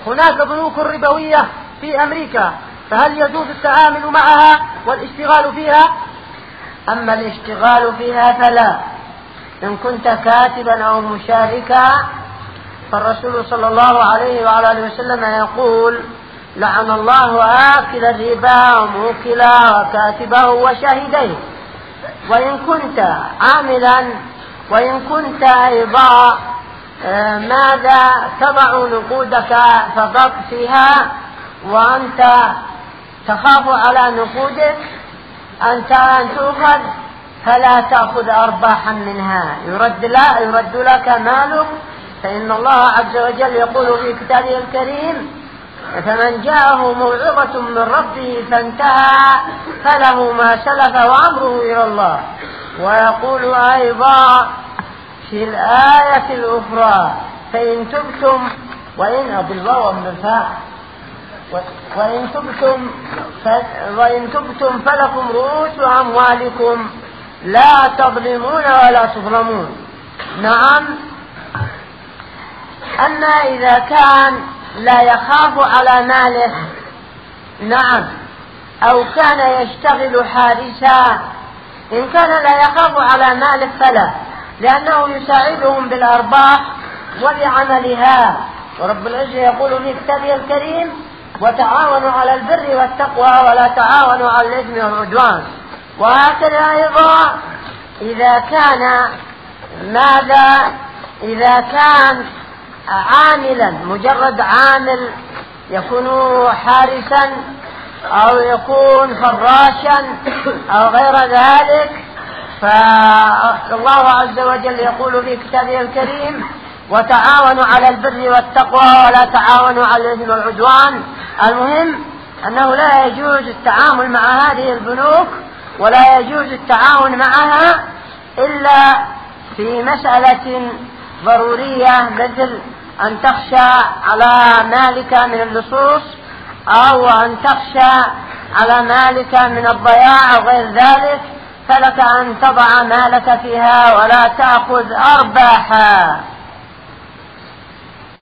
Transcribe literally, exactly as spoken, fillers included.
هناك بنوك ربوية في أمريكا، فهل يجوز التعامل معها والاشتغال فيها؟ أما الاشتغال فيها فلا. إن كنت كاتبا أو مشاركا فالرسول صلى الله عليه وعلى آله وسلم يقول: لعن الله آكل الربا وموكله وكاتبه وشاهديه. وإن كنت عاملا وإن كنت أيضا ماذا تضع نقودك فقط فيها وأنت تخاف على نقودك أنت أن تؤخذ، فلا تأخذ أرباحا منها، يرد, لا يرد لك مالك. فإن الله عز وجل يقول في كتابه الكريم: فمن جاءه موعظة من ربه فانتهى فله ما سلف وأمره إلى الله. ويقول أيضا في الآية الأخرى: فإن تبتم وإن بالواو بالفاء وإن تبتم وإن تبتم فلكم رؤوس أموالكم لا تظلمون ولا تظلمون. نعم، أما إذا كان لا يخاف على ماله، نعم، أو كان يشتغل حارسا، إن كان لا يخاف على ماله فلا، لأنه يساعدهم بالأرباح وبعملها. ورب العزة يقول في كتابه الكريم: وتعاونوا على البر والتقوى ولا تعاونوا على الإثم والعدوان. وهكذا أيضا إذا كان ماذا إذا كان عاملا، مجرد عامل، يكون حارسا أو يكون فراشا أو غير ذلك، فالله عز وجل يقول في كتابه الكريم: وتعاونوا على البر والتقوى ولا تعاونوا على الإثم والعدوان. المهم أنه لا يجوز التعامل مع هذه البنوك ولا يجوز التعاون معها إلا في مسألة ضرورية، مثل أن تخشى على مالك من اللصوص أو أن تخشى على مالك من الضياع أو غير ذلك، فلك أن تضع مالك فيها ولا تأخذ أرباحا.